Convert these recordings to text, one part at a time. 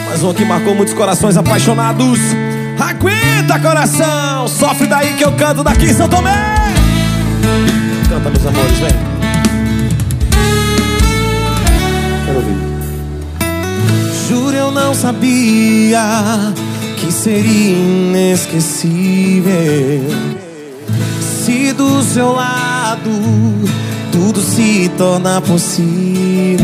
Mais um que marcou muitos corações apaixonados. Aguenta, coração, sofre daí que eu canto daqui em São Tomé. Canta, meus amores, vem. Quero ouvir. Juro, eu não sabia que seria inesquecível. Se do seu lado tudo se torna possível,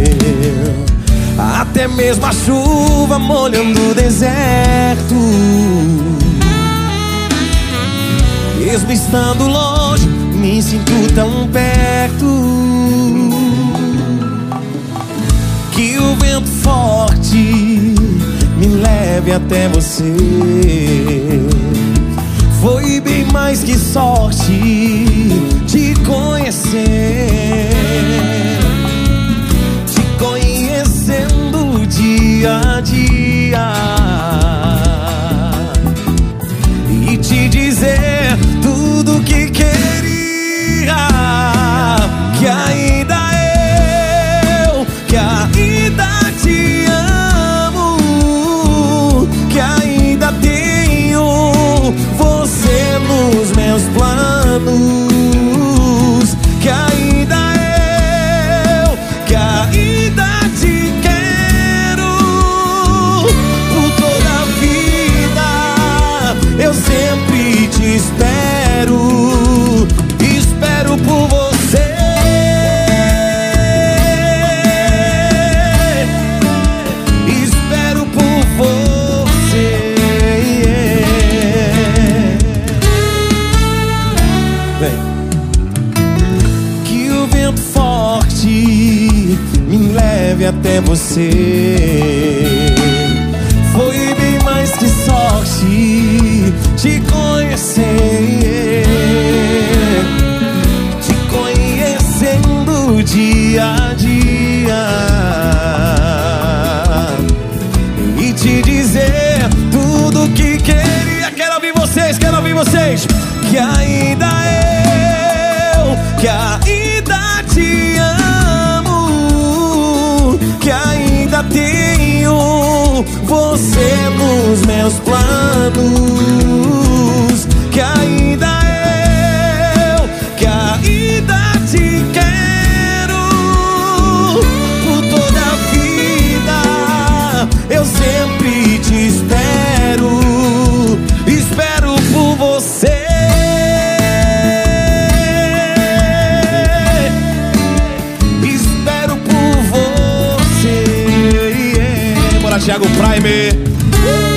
até mesmo a chuva molhando o deserto. Mesmo estando longe, me sinto tão perto. Que o vento forte me leve até você. Foi bem mais que sorte te conhecer. Te conhecendo dia a dia. E te dizer tudo que queria. Que ainda te amo. Que ainda tenho você nos meus planos. Que ainda te quero por toda a vida. Eu sempre te espero. Espero por você. Espero por você. Vem. Que o vento forte me leve até você. Foi bem mais que sorte te conhecer. Te conhecendo dia a dia. E te dizer tudo que queria. Quero ouvir vocês, quero ouvir vocês. Que ainda te amo. Que ainda tenho você nos meus planos. Que ainda te quero por toda a vida. Eu sempre te espero. Espero por você. Thiago Prime.